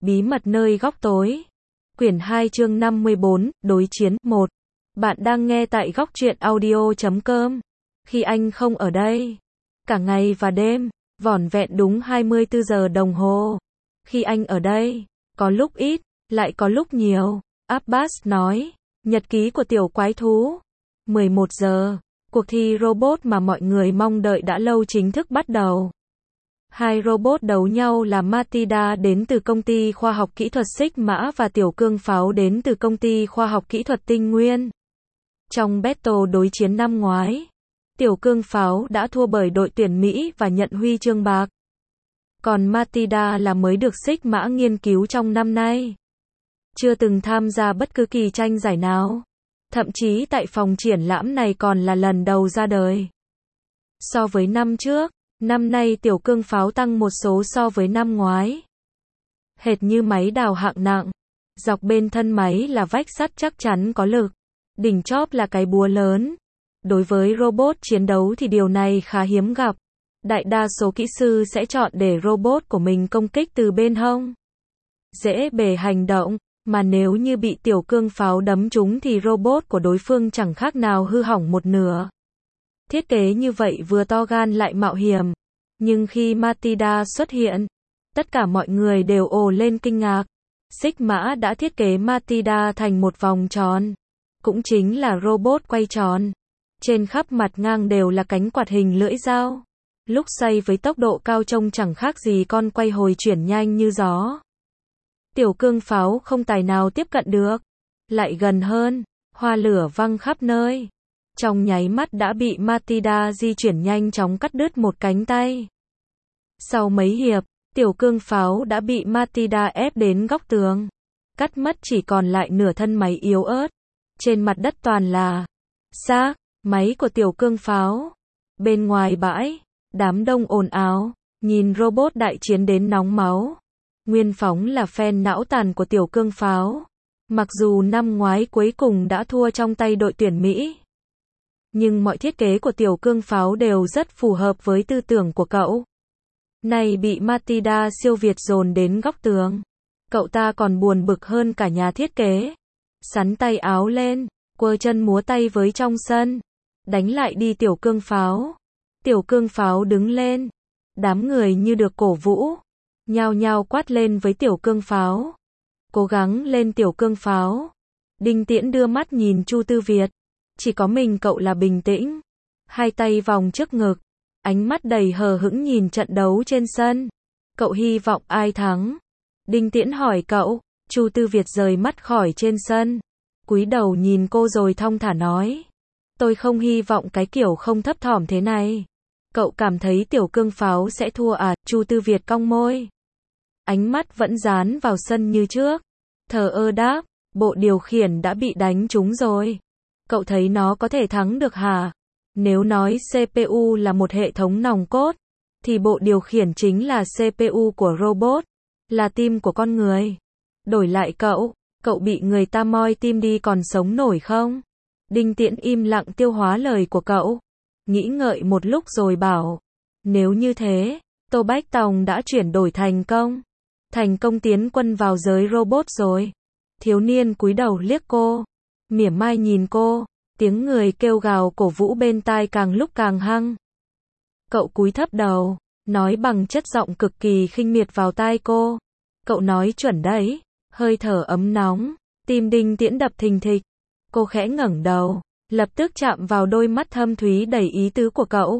Bí mật nơi góc tối. Quyển 2 chương 54, đối chiến 1. Bạn đang nghe tại góc truyện audio.com. Khi anh không ở đây, cả ngày và đêm, vỏn vẹn đúng 24 giờ đồng hồ. Khi anh ở đây, có lúc ít, lại có lúc nhiều. Abbas nói. Nhật ký của tiểu quái thú. 11 giờ, cuộc thi robot mà mọi người mong đợi đã lâu chính thức bắt đầu. Hai robot đấu nhau là Matilda đến từ công ty khoa học kỹ thuật Sigma và Tiểu Cương Pháo đến từ công ty khoa học kỹ thuật Tinh Nguyên. Trong battle đối chiến năm ngoái, Tiểu Cương Pháo đã thua bởi đội tuyển Mỹ và nhận huy chương bạc. Còn Matilda là mới được Sigma nghiên cứu trong năm nay. Chưa từng tham gia bất cứ kỳ tranh giải nào. Thậm chí tại phòng triển lãm này còn là lần đầu ra đời. So với năm trước, năm nay Tiểu Cương Pháo tăng một số so với năm ngoái. Hệt như máy đào hạng nặng. Dọc bên thân máy là vách sắt chắc chắn có lực. Đỉnh chóp là cái búa lớn. Đối với robot chiến đấu thì điều này khá hiếm gặp. Đại đa số kỹ sư sẽ chọn để robot của mình công kích từ bên hông. Dễ bề hành động, mà nếu như bị Tiểu Cương Pháo đấm trúng thì robot của đối phương chẳng khác nào hư hỏng một nửa. Thiết kế như vậy vừa to gan lại mạo hiểm. Nhưng khi Matilda xuất hiện, tất cả mọi người đều ồ lên kinh ngạc. Sigma đã thiết kế Matilda thành một vòng tròn. Cũng chính là robot quay tròn. Trên khắp mặt ngang đều là cánh quạt hình lưỡi dao. Lúc xoay với tốc độ cao trông chẳng khác gì con quay hồi chuyển nhanh như gió. Tiểu Cương Pháo không tài nào tiếp cận được. Lại gần hơn, hoa lửa văng khắp nơi. Trong nháy mắt đã bị Matilda di chuyển nhanh chóng cắt đứt một cánh tay. Sau mấy hiệp, Tiểu Cương Pháo đã bị Matilda ép đến góc tường. Cắt mất chỉ còn lại nửa thân máy yếu ớt. Trên mặt đất toàn là xác máy của Tiểu Cương Pháo. Bên ngoài bãi, đám đông ồn ào, nhìn robot đại chiến đến nóng máu. Nguyên phóng là fan não tàn của Tiểu Cương Pháo. Mặc dù năm ngoái cuối cùng đã thua trong tay đội tuyển Mỹ. Nhưng mọi thiết kế của Tiểu Cương Pháo đều rất phù hợp với tư tưởng của cậu. Này bị Matilda siêu việt dồn đến góc tường. Cậu ta còn buồn bực hơn cả nhà thiết kế. Sắn tay áo lên, quơ chân múa tay với trong sân. Đánh lại đi Tiểu Cương Pháo. Tiểu Cương Pháo đứng lên. Đám người như được cổ vũ. Nhao nhao quát lên với Tiểu Cương Pháo. Cố gắng lên Tiểu Cương Pháo. Đinh Tiễn đưa mắt nhìn Chu Tư Việt. Chỉ có mình cậu là bình tĩnh. Hai tay vòng trước ngực. Ánh mắt đầy hờ hững nhìn trận đấu trên sân. Cậu hy vọng ai thắng? Đinh Tiễn hỏi cậu. Chu Tư Việt rời mắt khỏi trên sân. Cúi đầu nhìn cô rồi thong thả nói. Tôi không hy vọng cái kiểu không thấp thỏm thế này. Cậu cảm thấy Tiểu Cương Pháo sẽ thua à? Chu Tư Việt cong môi. Ánh mắt vẫn dán vào sân như trước. Thờ ơ đáp. Bộ điều khiển đã bị đánh trúng rồi. Cậu thấy nó có thể thắng được hả? Nếu nói CPU là một hệ thống nòng cốt, thì bộ điều khiển chính là CPU của robot, là tim của con người. Đổi lại cậu bị người ta moi tim đi còn sống nổi không? Đinh Tiễn im lặng tiêu hóa lời của cậu. Nghĩ ngợi một lúc rồi bảo. Nếu như thế, Tô Bách Tòng đã chuyển đổi thành công. Thành công tiến quân vào giới robot rồi. Thiếu niên cúi đầu liếc cô. Mỉa mai nhìn cô. Tiếng người kêu gào cổ vũ bên tai càng lúc càng hăng. Cậu cúi thấp đầu, nói bằng chất giọng cực kỳ khinh miệt vào tai cô. Cậu nói chuẩn đấy, hơi thở ấm nóng, tim Đinh Tiễn đập thình thịch. Cô khẽ ngẩng đầu, lập tức chạm vào đôi mắt thâm thúy đầy ý tứ của cậu.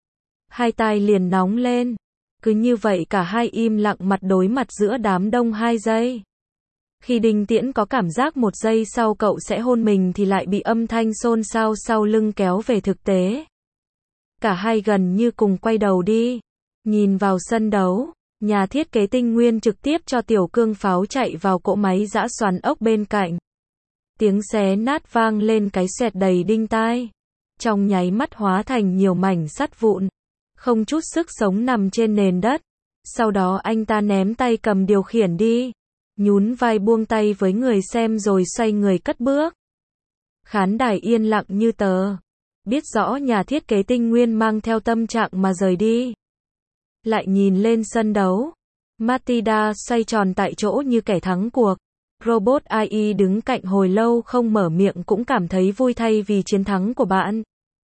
Hai tai liền nóng lên. Cứ như vậy cả hai im lặng mặt đối mặt giữa đám đông 2 giây. Khi Đinh Tiễn có cảm giác 1 giây sau cậu sẽ hôn mình thì lại bị âm thanh xôn xao sau lưng kéo về thực tế. Cả hai gần như cùng quay đầu đi. Nhìn vào sân đấu, nhà thiết kế Tinh Nguyên trực tiếp cho Tiểu Cương Pháo chạy vào cỗ máy giã xoắn ốc bên cạnh. Tiếng xé nát vang lên cái xoẹt đầy đinh tai. Trong nháy mắt hóa thành nhiều mảnh sắt vụn. Không chút sức sống nằm trên nền đất. Sau đó anh ta ném tay cầm điều khiển đi. Nhún vai buông tay với người xem rồi xoay người cất bước. Khán đài yên lặng như tờ. Biết rõ nhà thiết kế Tinh Nguyên mang theo tâm trạng mà rời đi. Lại nhìn lên sân đấu. Matilda xoay tròn tại chỗ như kẻ thắng cuộc. Robot AI đứng cạnh hồi lâu không mở miệng cũng cảm thấy vui thay vì chiến thắng của bạn.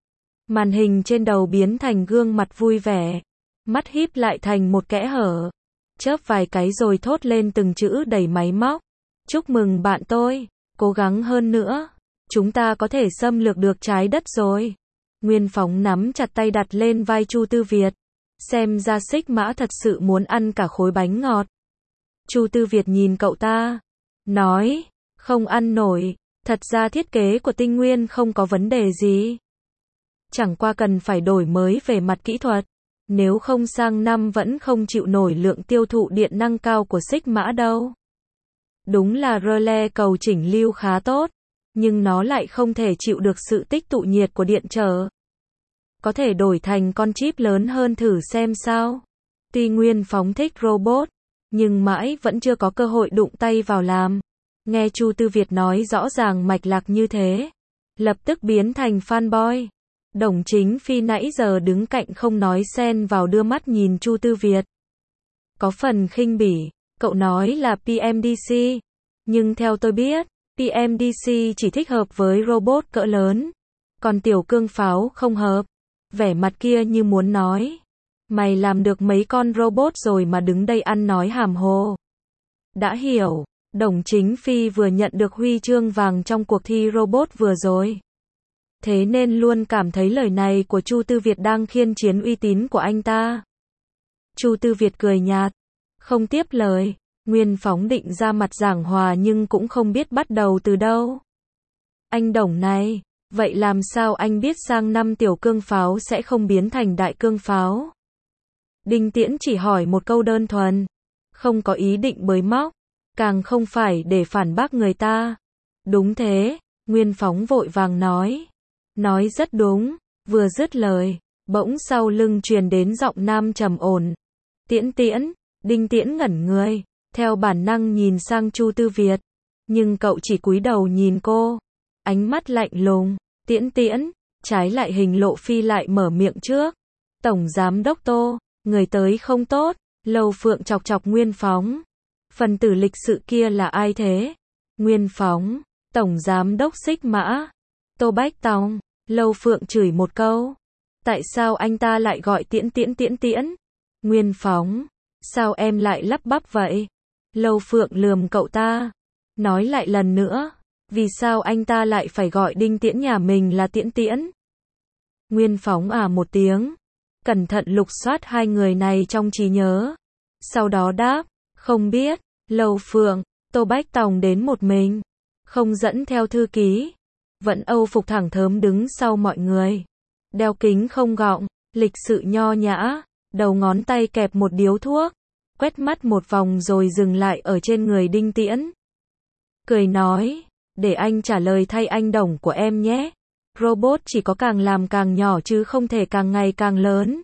Màn hình trên đầu biến thành gương mặt vui vẻ. Mắt híp lại thành một kẽ hở. Chớp vài cái rồi thốt lên từng chữ đầy máy móc. Chúc mừng bạn tôi. Cố gắng hơn nữa. Chúng ta có thể xâm lược được trái đất rồi. Nguyên Phóng nắm chặt tay đặt lên vai Chu Tư Việt. Xem ra Xích Mã thật sự muốn ăn cả khối bánh ngọt. Chu Tư Việt nhìn cậu ta. Nói. Không ăn nổi. Thật ra thiết kế của Tinh Nguyên không có vấn đề gì. Chẳng qua cần phải đổi mới về mặt kỹ thuật. Nếu không sang năm vẫn không chịu nổi lượng tiêu thụ điện năng cao của Xích Mã đâu. Đúng là relay cầu chỉnh lưu khá tốt. Nhưng nó lại không thể chịu được sự tích tụ nhiệt của điện trở. Có thể đổi thành con chip lớn hơn thử xem sao. Tuy Nguyên Phóng thích robot, nhưng mãi vẫn chưa có cơ hội đụng tay vào làm. Nghe Chu Tư Việt nói rõ ràng mạch lạc như thế, lập tức biến thành fanboy. Đồng Chính Phi nãy giờ đứng cạnh không nói xen vào đưa mắt nhìn Chu Tư Việt. Có phần khinh bỉ, cậu nói là PMDC. Nhưng theo tôi biết, PMDC chỉ thích hợp với robot cỡ lớn. Còn tiểu cương pháo không hợp. Vẻ mặt kia như muốn nói. Mày làm được mấy con robot rồi mà đứng đây ăn nói hàm hồ. Đã hiểu, Đồng Chính Phi vừa nhận được huy chương vàng trong cuộc thi robot vừa rồi. Thế nên luôn cảm thấy lời này của Chu Tư Việt đang khiên chiến uy tín của anh ta. Chu Tư Việt cười nhạt, không tiếp lời. Nguyên Phóng định ra mặt giảng hòa nhưng cũng không biết bắt đầu từ đâu. Anh Đồng này, vậy làm sao anh biết sang năm tiểu cương pháo sẽ không biến thành đại cương pháo? Đinh Tiễn chỉ hỏi một câu đơn thuần, không có ý định bới móc, càng không phải để phản bác người ta. Đúng thế, Nguyên Phóng vội vàng nói. Nói rất đúng, vừa dứt lời, bỗng sau lưng truyền đến giọng nam trầm ổn. Tiễn Tiễn, Đinh Tiễn ngẩn người, theo bản năng nhìn sang Chu Tư Việt. Nhưng cậu chỉ cúi đầu nhìn cô, ánh mắt lạnh lùng. Tiễn Tiễn, trái lại Hình Lộ Phi lại mở miệng trước. Tổng Giám Đốc Tô, người tới không tốt. Lâu Phượng chọc chọc Nguyên Phóng. Phần tử lịch sự kia là ai thế? Nguyên Phóng, Tổng Giám Đốc Xích Mã. Tô Bách Tòng, Lâu Phượng chửi một câu. Tại sao anh ta lại gọi Tiễn Tiễn Tiễn Tiễn? Nguyên Phóng, sao em lại lắp bắp vậy? Lâu Phượng lườm cậu ta. Nói lại lần nữa, vì sao anh ta lại phải gọi Đinh Tiễn nhà mình là Tiễn Tiễn? Nguyên Phóng một tiếng, cẩn thận lục soát hai người này trong trí nhớ. Sau đó đáp, không biết. Lâu Phượng, Tô Bách Tòng đến một mình, không dẫn theo thư ký. Vẫn Âu phục thẳng thớm đứng sau mọi người. Đeo kính không gọng, lịch sự nho nhã, đầu ngón tay kẹp một điếu thuốc, quét mắt một vòng rồi dừng lại ở trên người Đinh Tiễn. Cười nói, để anh trả lời thay anh Đồng của em nhé. Robot chỉ có càng làm càng nhỏ chứ không thể càng ngày càng lớn.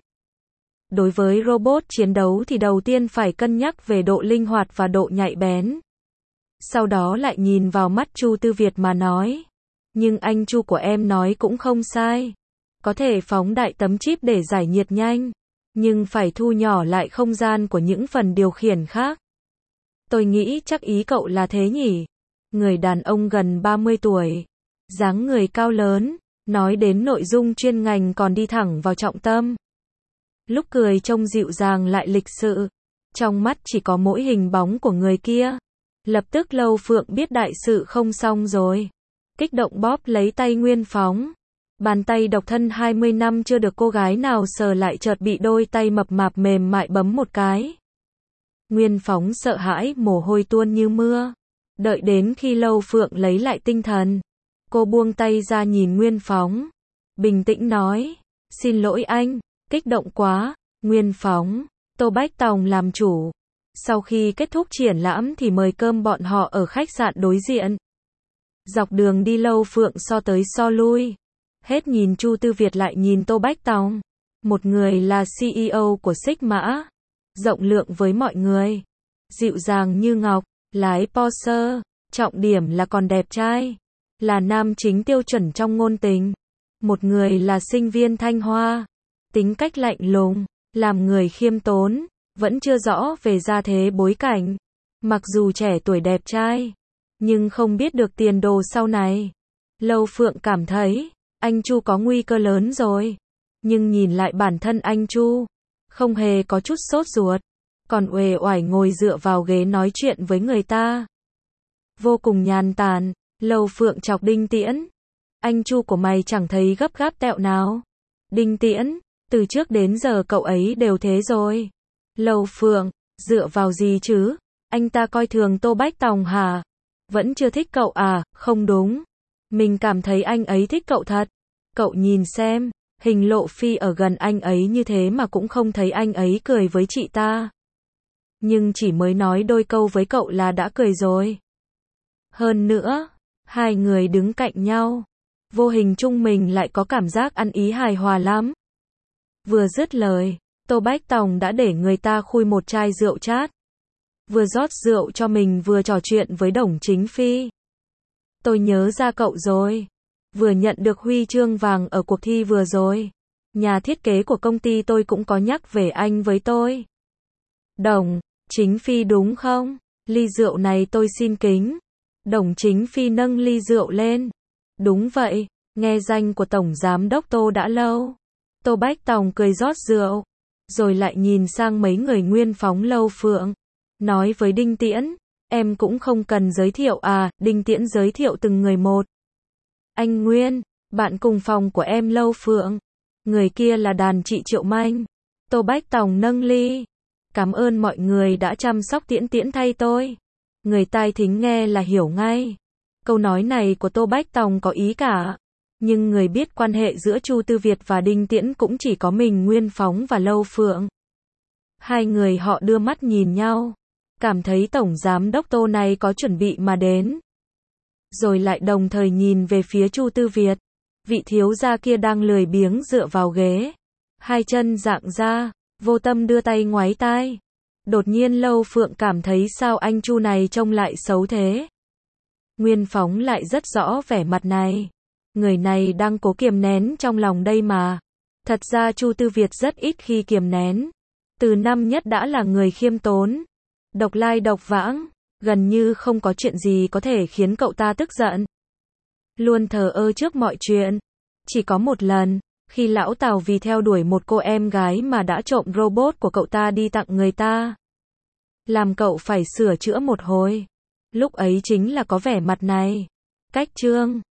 Đối với robot chiến đấu thì đầu tiên phải cân nhắc về độ linh hoạt và độ nhạy bén. Sau đó lại nhìn vào mắt Chu Tư Việt mà nói. Nhưng anh Chu của em nói cũng không sai. Có thể phóng đại tấm chip để giải nhiệt nhanh. Nhưng phải thu nhỏ lại không gian của những phần điều khiển khác. Tôi nghĩ chắc ý cậu là thế nhỉ? Người đàn ông gần 30 tuổi. Dáng người cao lớn. Nói đến nội dung chuyên ngành còn đi thẳng vào trọng tâm. Lúc cười trông dịu dàng lại lịch sự. Trong mắt chỉ có mỗi hình bóng của người kia. Lập tức Lâu Phượng biết đại sự không xong rồi. Kích động bóp lấy tay Nguyên Phóng. Bàn tay độc thân 20 năm chưa được cô gái nào sờ lại chợt bị đôi tay mập mạp mềm mại bấm một cái. Nguyên Phóng sợ hãi mồ hôi tuôn như mưa. Đợi đến khi Lâu Phượng lấy lại tinh thần. Cô buông tay ra nhìn Nguyên Phóng. Bình tĩnh nói. Xin lỗi anh, kích động quá. Nguyên Phóng, Tô Bách Tòng làm chủ. Sau khi kết thúc triển lãm thì mời cơm bọn họ ở khách sạn đối diện. Dọc đường đi Lâu Phượng so tới so lui. Hết nhìn Chu Tư Việt lại nhìn Tô Bách Tòng. Một người là CEO của Xích Mã. Rộng lượng với mọi người. Dịu dàng như ngọc. Lái Porsche. Trọng điểm là còn đẹp trai. Là nam chính tiêu chuẩn trong ngôn tình. Một người là sinh viên Thanh Hoa. Tính cách lạnh lùng. Làm người khiêm tốn. vẫn chưa rõ về gia thế bối cảnh. Mặc dù trẻ tuổi đẹp trai, nhưng không biết được tiền đồ sau này. Lâu Phượng cảm thấy, anh Chu có nguy cơ lớn rồi. Nhưng nhìn lại bản thân anh Chu, không hề có chút sốt ruột, còn uể oải ngồi dựa vào ghế nói chuyện với người ta. Vô cùng nhàn tản, Lâu Phượng chọc Đinh Tiễn. Anh Chu của mày chẳng thấy gấp gáp tẹo nào. Đinh Tiễn, từ trước đến giờ cậu ấy đều thế rồi. Lâu Phượng, dựa vào gì chứ? Anh ta coi thường Tô Bách Tòng hả? Vẫn chưa thích cậu à? Không đúng. Mình cảm thấy anh ấy thích cậu thật. Cậu nhìn xem, hình Lộ Phi ở gần anh ấy như thế mà cũng không thấy anh ấy cười với chị ta. Nhưng chỉ mới nói đôi câu với cậu là đã cười rồi. Hơn nữa, hai người đứng cạnh nhau, vô hình chung mình lại có cảm giác ăn ý hài hòa lắm. Vừa dứt lời, Tô Bách Tòng đã để người ta khui một chai rượu chát. Vừa rót rượu cho mình vừa trò chuyện với Đồng Chính Phi. Tôi nhớ ra cậu rồi. Vừa nhận được huy chương vàng ở cuộc thi vừa rồi. Nhà thiết kế của công ty tôi cũng có nhắc về anh với tôi. Đồng Chính Phi đúng không? Ly rượu này tôi xin kính. Đồng Chính Phi nâng ly rượu lên. Đúng vậy, nghe danh của Tổng Giám đốc Tô đã lâu. Tô Bách Tòng cười rót rượu, rồi lại nhìn sang mấy người nguyên phóng Lâu Phượng. Nói với Đinh Tiễn, em cũng không cần giới thiệu à? Đinh Tiễn giới thiệu từng người một. Anh Nguyên, bạn cùng phòng của em Lâu Phượng. Người kia là đàn chị Triệu Manh. Tô Bách Tòng nâng ly. Cảm ơn mọi người đã chăm sóc Tiễn Tiễn thay tôi. Người tai thính nghe là hiểu ngay. Câu nói này của Tô Bách Tòng có ý cả. Nhưng người biết quan hệ giữa Chu Tư Việt và Đinh Tiễn cũng chỉ có mình Nguyên Phóng và Lâu Phượng. Hai người họ đưa mắt nhìn nhau. Cảm thấy Tổng Giám đốc Tô này có chuẩn bị mà đến. Rồi lại đồng thời nhìn về phía Chu Tư Việt. Vị thiếu gia kia đang lười biếng dựa vào ghế. Hai chân dạng ra, vô tâm đưa tay ngoáy tai. Đột nhiên Lâu Phượng cảm thấy sao anh Chu này trông lại xấu thế. Nguyên Phóng lại rất rõ vẻ mặt này. Người này đang cố kiềm nén trong lòng đây mà. Thật ra Chu Tư Việt rất ít khi kiềm nén. Từ năm nhất đã là người khiêm tốn. Độc lai độc vãng. Gần như không có chuyện gì có thể khiến cậu ta tức giận. Luôn thờ ơ trước mọi chuyện. Chỉ có một lần, khi lão Tào vì theo đuổi một cô em gái mà đã trộm robot của cậu ta đi tặng người ta. Làm cậu phải sửa chữa một hồi. Lúc ấy chính là có vẻ mặt này. Cách trương.